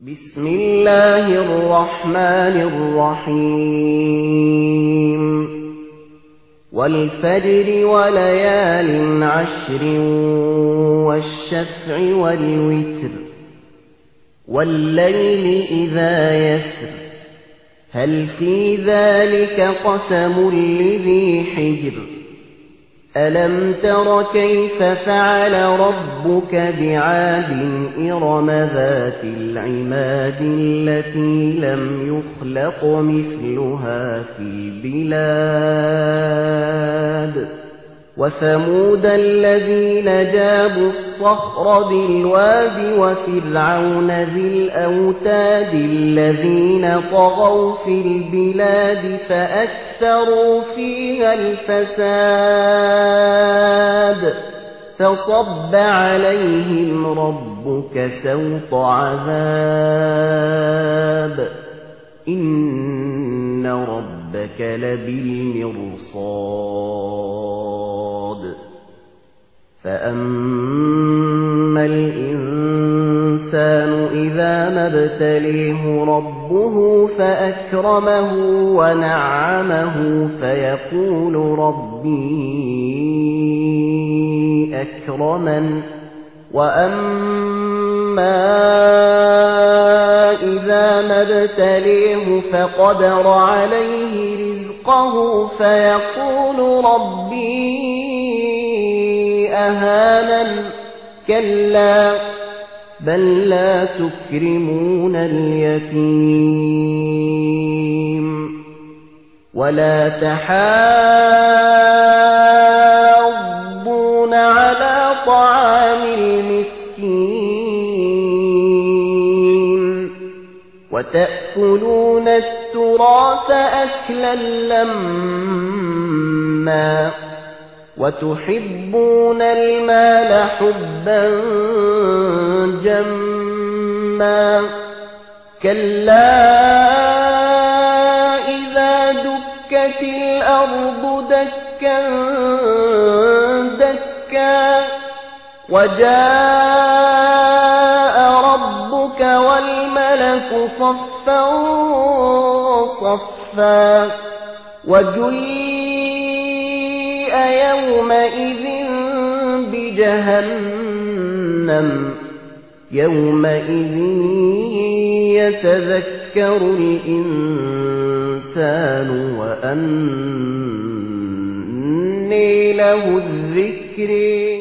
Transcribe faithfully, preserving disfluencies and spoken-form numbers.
بسم الله الرحمن الرحيم والفجر وليال عشر والشفع والوتر والليل إذا يسر هل في ذلك قسم لذي حجر ألم تر كيف فعل ربك بعاد إرم ذات العماد التي لم يخلق مثلها في البلاد وثمود الذين جابوا الصخر بالواد وفرعون ذي الأوتاد الذين طغوا في البلاد فأكثروا فيها الفساد فصب عليهم ربك سوط عذاب إن ربك لبالمرصاد فأما الإنسان إذا ما ابتليه ربه فأكرمه ونعمه فيقول ربي أكرمن وأما إذا ما ابتليه فقدر عليه رزقه فيقول ربي أهانن كلا بل لا تكرمون اليتيم ولا تحاضون على طعام المسكين وتأكلون التراث أكلا لما وتحبون المال حبا جما كلا إذا دكت الأرض دكا دكا وجاء ربك والملك صفا صفا وجيء يومئذ بجهنم يومئذ يتذكر الإنسان وأنى له الذكر